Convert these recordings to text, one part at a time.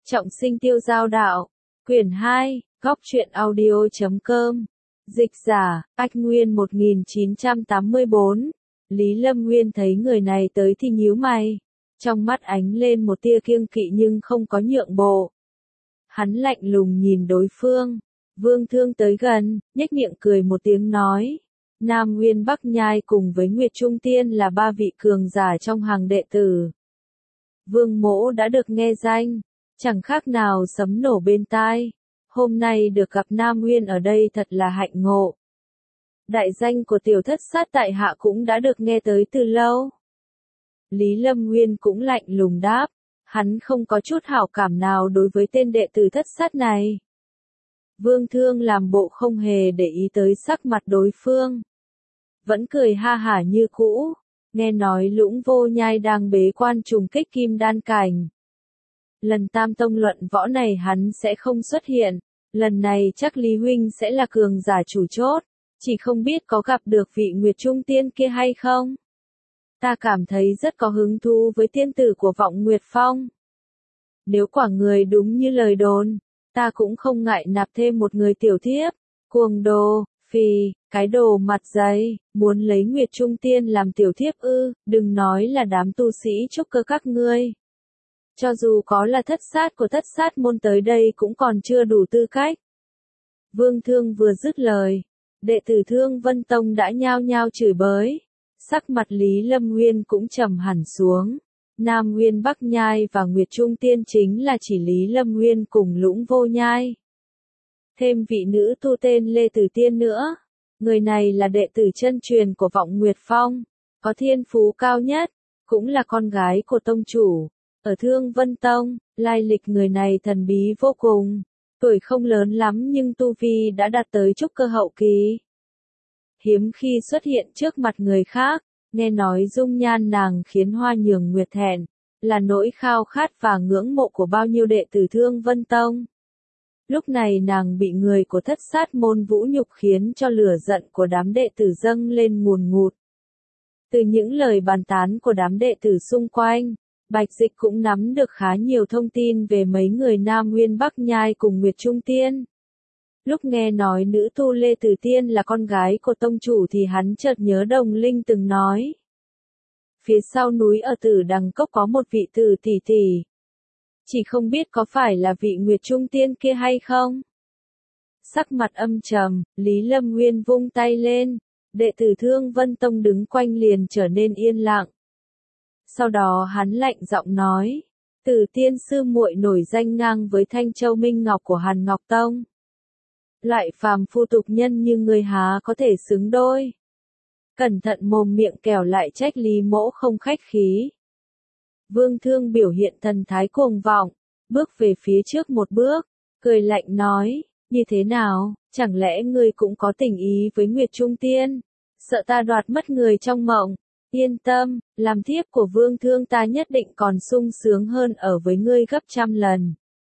Trọng sinh tiêu giao đạo. Quyển 2, góc truyện audio.com. Dịch giả, Ách Nguyên 1984. Lý Lâm Nguyên thấy người này tới thì nhíu mày. Trong mắt ánh lên một tia kiêng kỵ nhưng không có nhượng bộ. Hắn lạnh lùng nhìn đối phương. Vương Thương tới gần, nhếch miệng cười một tiếng nói. Nam Nguyên Bắc Nhai cùng với Nguyệt Trung Tiên là ba vị cường giả trong hàng đệ tử. Vương Mỗ đã được nghe danh, chẳng khác nào sấm nổ bên tai. Hôm nay được gặp Nam Nguyên ở đây thật là hạnh ngộ. Đại danh của tiểu thất sát tại hạ cũng đã được nghe tới từ lâu. Lý Lâm Nguyên cũng lạnh lùng đáp, hắn không có chút hảo cảm nào đối với tên đệ tử thất sát này. Vương Thương làm bộ không hề để ý tới sắc mặt đối phương. Vẫn cười ha hả như cũ, nghe nói Lũng Vô Nhai đang bế quan trùng kích kim đan cảnh. Lần tam tông luận võ này hắn sẽ không xuất hiện, lần này chắc Lý Huynh sẽ là cường giả chủ chốt, chỉ không biết có gặp được vị Nguyệt Trung Tiên kia hay không. Ta cảm thấy rất có hứng thú với tiên tử của Vọng Nguyệt Phong. Nếu quả người đúng như lời đồn, ta cũng không ngại nạp thêm một người tiểu thiếp. Cuồng đồ, phì, cái đồ mặt dày, muốn lấy Nguyệt Trung Tiên làm tiểu thiếp ư, đừng nói là đám tu sĩ trúc cơ các ngươi. Cho dù có là thất sát của thất sát môn tới đây cũng còn chưa đủ tư cách. Vương Thương vừa dứt lời, đệ tử Thương Vân Tông đã nhao nhao chửi bới. Sắc mặt Lý Lâm Nguyên cũng trầm hẳn xuống. Nam Nguyên Bắc Nhai và Nguyệt Trung Tiên chính là chỉ Lý Lâm Nguyên cùng Lũng Vô Nhai. Thêm vị nữ tu tên Lê Tử Tiên nữa. Người này là đệ tử chân truyền của Vọng Nguyệt Phong, có thiên phú cao nhất, cũng là con gái của tông chủ. Ở Thương Vân Tông, lai lịch người này thần bí vô cùng. Tuổi không lớn lắm nhưng tu vi đã đạt tới trúc cơ hậu kỳ. Hiếm khi xuất hiện trước mặt người khác, nghe nói dung nhan nàng khiến Hoa Nhường Nguyệt thẹn, là nỗi khao khát và ngưỡng mộ của bao nhiêu đệ tử Thương Vân Tông. Lúc này nàng bị người của thất sát môn vũ nhục khiến cho lửa giận của đám đệ tử dâng lên ngùn ngụt. Từ những lời bàn tán của đám đệ tử xung quanh, Bạch Dịch cũng nắm được khá nhiều thông tin về mấy người Nam Nguyên Bắc Nhai cùng Nguyệt Trung Tiên. Lúc nghe nói nữ tu Lê Tử Tiên là con gái của tông chủ thì hắn chợt nhớ Đồng Linh từng nói. Phía sau núi ở Tử Đằng Cốc có một vị tử tỷ tỷ. Chỉ không biết có phải là vị Nguyệt Trung Tiên kia hay không? Sắc mặt âm trầm, Lý Lâm Nguyên vung tay lên, đệ tử Thương Vân Tông đứng quanh liền trở nên yên lặng. Sau đó hắn lạnh giọng nói, Tử Tiên sư muội nổi danh ngang với Thanh Châu Minh Ngọc của Hàn Ngọc Tông. Loại phàm phu tục nhân như ngươi há có thể xứng đôi. Cẩn thận mồm miệng kẻo lại trách Lý Mỗ không khách khí. Vương Thương biểu hiện thần thái cuồng vọng, bước về phía trước một bước, cười lạnh nói, như thế nào, chẳng lẽ ngươi cũng có tình ý với Nguyệt Trung Tiên, sợ ta đoạt mất người trong mộng, yên tâm, làm thiếp của Vương Thương ta nhất định còn sung sướng hơn ở với ngươi gấp trăm lần.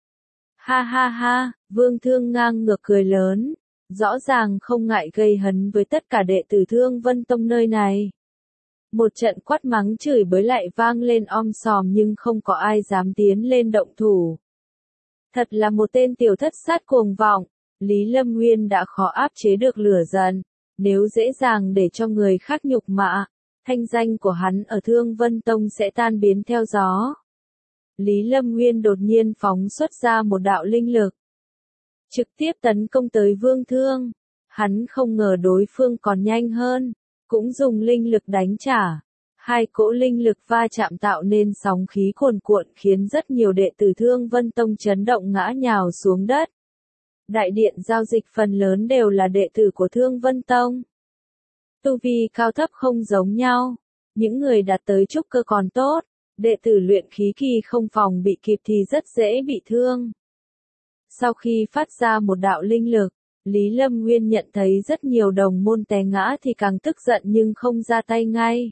Ha ha ha, Vương Thương ngang ngược cười lớn, rõ ràng không ngại gây hấn với tất cả đệ tử Thương Vân Tông nơi này. Một trận quát mắng chửi bới lại vang lên om sòm nhưng không có ai dám tiến lên động thủ. Thật là một tên tiểu thất sát cuồng vọng, Lý Lâm Nguyên đã khó áp chế được lửa giận, nếu dễ dàng để cho người khác nhục mạ, thanh danh của hắn ở Thương Vân Tông sẽ tan biến theo gió. Lý Lâm Nguyên đột nhiên phóng xuất ra một đạo linh lực, trực tiếp tấn công tới Vương Thương. Hắn không ngờ đối phương còn nhanh hơn, cũng dùng linh lực đánh trả. Hai cỗ linh lực va chạm tạo nên sóng khí cuồn cuộn khiến rất nhiều đệ tử Thương Vân Tông chấn động ngã nhào xuống đất. Đại điện giao dịch phần lớn đều là đệ tử của Thương Vân Tông. Tu vi cao thấp không giống nhau, những người đạt tới trúc cơ còn tốt, đệ tử luyện khí kỳ không phòng bị kịp thì rất dễ bị thương. Sau khi phát ra một đạo linh lực, Lý Lâm Nguyên nhận thấy rất nhiều đồng môn té ngã thì càng tức giận nhưng không ra tay ngay.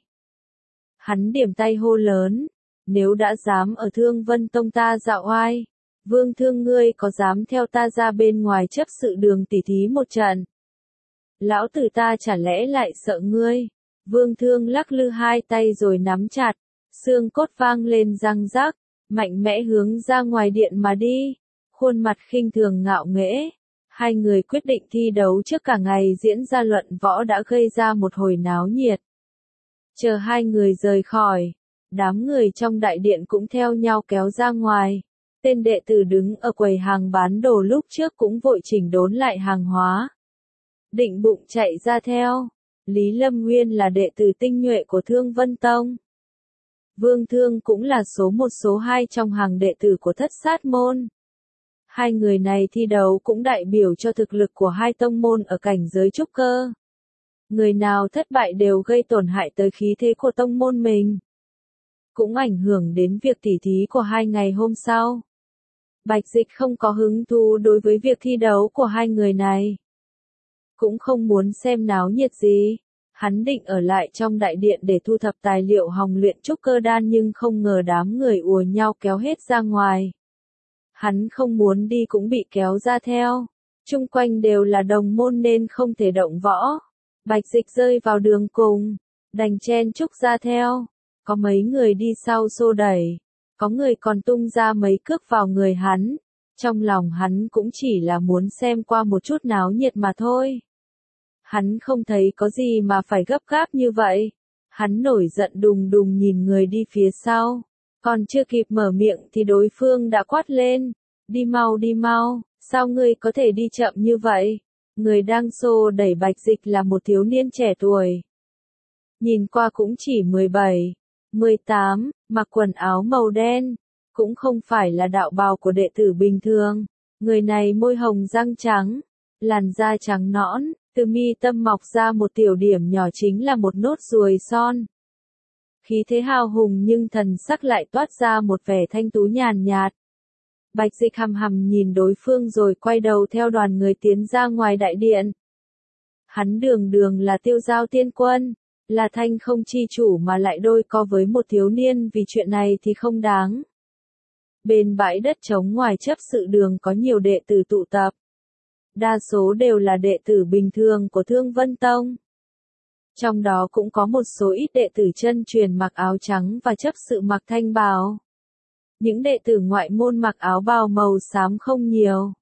Hắn điểm tay hô lớn, nếu đã dám ở Thương Vân Tông ta dạo oai, Vương Thương ngươi có dám theo ta ra bên ngoài chấp sự đường tỉ thí một trận? Lão tử ta chả lẽ lại sợ ngươi? Vương Thương lắc lư hai tay rồi nắm chặt, xương cốt vang lên răng rắc, mạnh mẽ hướng ra ngoài điện mà đi, khuôn mặt khinh thường ngạo nghễ. Hai người quyết định thi đấu trước cả ngày diễn ra luận võ đã gây ra một hồi náo nhiệt. Chờ hai người rời khỏi, đám người trong đại điện cũng theo nhau kéo ra ngoài. Tên đệ tử đứng ở quầy hàng bán đồ lúc trước cũng vội chỉnh đốn lại hàng hóa. Định bụng chạy ra theo. Lý Lâm Nguyên là đệ tử tinh nhuệ của Thương Vân Tông. Vương Thương cũng là số 1 số 2 trong hàng đệ tử của Thất Sát Môn. Hai người này thi đấu cũng đại biểu cho thực lực của hai tông môn ở cảnh giới trúc cơ. Người nào thất bại đều gây tổn hại tới khí thế của tông môn mình. Cũng ảnh hưởng đến việc tỉ thí của hai ngày hôm sau. Bạch Dịch không có hứng thú đối với việc thi đấu của hai người này. Cũng không muốn xem náo nhiệt gì. Hắn định ở lại trong đại điện để thu thập tài liệu hòng luyện trúc cơ đan nhưng không ngờ đám người ùa nhau kéo hết ra ngoài. Hắn không muốn đi cũng bị kéo ra theo. Chung quanh đều là đồng môn nên không thể động võ. Bạch Dịch rơi vào đường cùng, đành chen chúc ra theo. Có mấy người đi sau xô đẩy, có người còn tung ra mấy cước vào người hắn. Trong lòng hắn cũng chỉ là muốn xem qua một chút náo nhiệt mà thôi. Hắn không thấy có gì mà phải gấp gáp như vậy. Hắn nổi giận đùng đùng nhìn người đi phía sau. Còn chưa kịp mở miệng thì đối phương đã quát lên. Đi mau, sao ngươi có thể đi chậm như vậy? Người đang xô đẩy Bạch Dịch là một thiếu niên trẻ tuổi. Nhìn qua cũng chỉ 17, 18, mặc quần áo màu đen. Cũng không phải là đạo bào của đệ tử bình thường. Người này môi hồng răng trắng, làn da trắng nõn, từ mi tâm mọc ra một tiểu điểm nhỏ chính là một nốt ruồi son. Khí thế hào hùng nhưng thần sắc lại toát ra một vẻ thanh tú nhàn nhạt. Bạch Dịch hằm hằm nhìn đối phương rồi quay đầu theo đoàn người tiến ra ngoài đại điện. Hắn đường đường là Tiêu Giao Tiên Quân, là Thanh Không chi chủ mà lại đôi co với một thiếu niên vì chuyện này thì không đáng. Bên bãi đất trống ngoài chấp sự đường có nhiều đệ tử tụ tập. Đa số đều là đệ tử bình thường của Thương Vân Tông. Trong đó cũng có một số ít đệ tử chân truyền mặc áo trắng và chấp sự mặc thanh bào. Những đệ tử ngoại môn mặc áo bào màu xám không nhiều.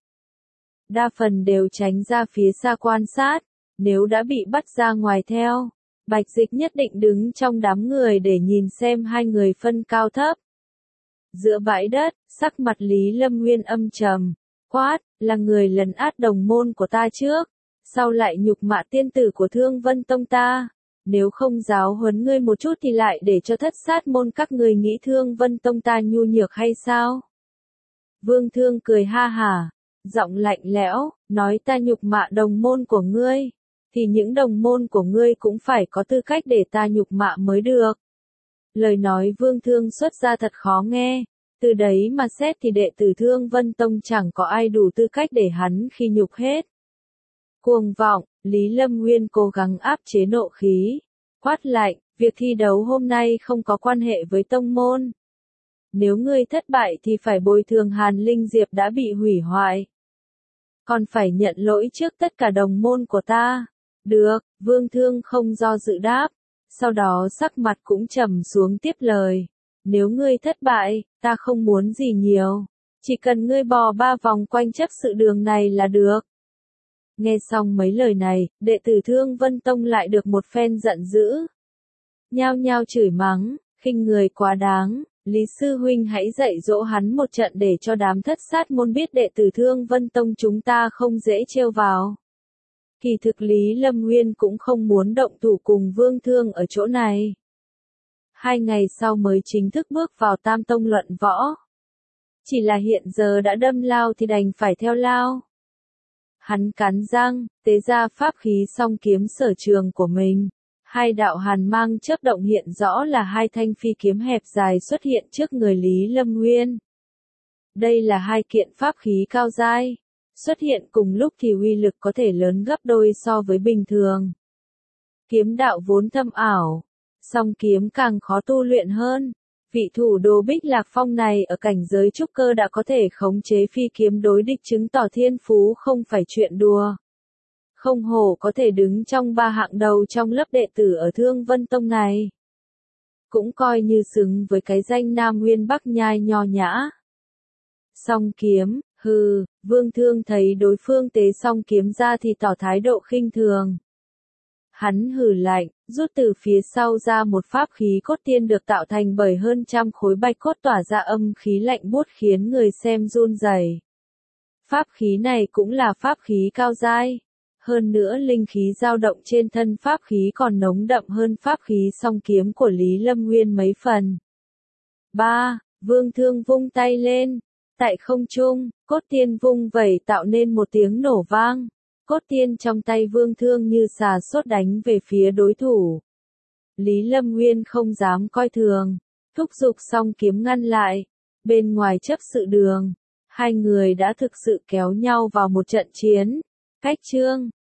Đa phần đều tránh ra phía xa quan sát, nếu đã bị bắt ra ngoài theo. Bạch Dịch nhất định đứng trong đám người để nhìn xem hai người phân cao thấp. Giữa bãi đất, sắc mặt Lý Lâm Nguyên âm trầm, quát, là người lấn át đồng môn của ta trước, sau lại nhục mạ tiên tử của Thương Vân Tông ta. Nếu không giáo huấn ngươi một chút thì lại để cho Thất Sát Môn các người nghĩ Thương Vân Tông ta nhu nhược hay sao? Vương Thương cười ha hả, giọng lạnh lẽo, nói ta nhục mạ đồng môn của ngươi, thì những đồng môn của ngươi cũng phải có tư cách để ta nhục mạ mới được. Lời nói Vương Thương xuất ra thật khó nghe, từ đấy mà xét thì đệ tử Thương Vân Tông chẳng có ai đủ tư cách để hắn khi nhục hết. Cuồng vọng, Lý Lâm Nguyên cố gắng áp chế nộ khí, quát lạnh, việc thi đấu hôm nay không có quan hệ với tông môn. Nếu ngươi thất bại thì phải bồi thường Hàn Linh Diệp đã bị hủy hoại. Còn phải nhận lỗi trước tất cả đồng môn của ta. Được, Vương Thương không do dự đáp, sau đó sắc mặt cũng trầm xuống tiếp lời. Nếu ngươi thất bại, ta không muốn gì nhiều. Chỉ cần ngươi bò 3 vòng quanh chấp sự đường này là được. Nghe xong mấy lời này, đệ tử Thương Vân Tông lại được một phen giận dữ. Nhao nhao chửi mắng, khinh người quá đáng, Lý Sư Huynh hãy dạy dỗ hắn một trận để cho đám Thất Sát Môn biết đệ tử Thương Vân Tông chúng ta không dễ trêu vào. Kỳ thực Lý Lâm Nguyên cũng không muốn động thủ cùng Vương Thương ở chỗ này. 2 ngày sau mới chính thức bước vào Tam Tông luận võ. Chỉ là hiện giờ đã đâm lao thì đành phải theo lao. Hắn cắn răng, tế ra pháp khí song kiếm sở trường của mình. 2 đạo hàn mang chớp động hiện rõ là 2 thanh phi kiếm hẹp dài xuất hiện trước người Lý Lâm Nguyên. Đây là 2 kiện pháp khí cao giai. Xuất hiện cùng lúc thì uy lực có thể lớn gấp đôi so với bình thường. Kiếm đạo vốn thâm ảo, song kiếm càng khó tu luyện hơn. Vị thủ đồ Bích Lạc Phong này ở cảnh giới trúc cơ đã có thể khống chế phi kiếm đối địch chứng tỏ thiên phú không phải chuyện đùa. Không hổ có thể đứng trong 3 hạng đầu trong lớp đệ tử ở Thương Vân Tông này. cũng coi như xứng với cái danh Nam Nguyên Bắc Nhai nho nhã. Song kiếm, hừ, Vương Thương thấy đối phương tế song kiếm ra thì tỏ thái độ khinh thường. Hắn hừ lạnh, rút từ phía sau ra một pháp khí cốt tiên được tạo thành bởi hơn trăm khối bạch cốt tỏa ra âm khí lạnh buốt khiến người xem run rẩy. Pháp khí này cũng là pháp khí cao giai. Hơn nữa linh khí dao động trên thân pháp khí còn nồng đậm hơn pháp khí song kiếm của Lý Lâm Nguyên mấy phần. 3. Vương Thương vung tay lên. Tại không trung, cốt tiên vung vẩy tạo nên một tiếng nổ vang. Cốt tiên trong tay Vương Thương như xà sốt đánh về phía đối thủ. Lý Lâm Nguyên không dám coi thường, thúc giục song kiếm ngăn lại. Bên ngoài chấp sự đường, hai người đã thực sự kéo nhau vào một trận chiến. Cách chương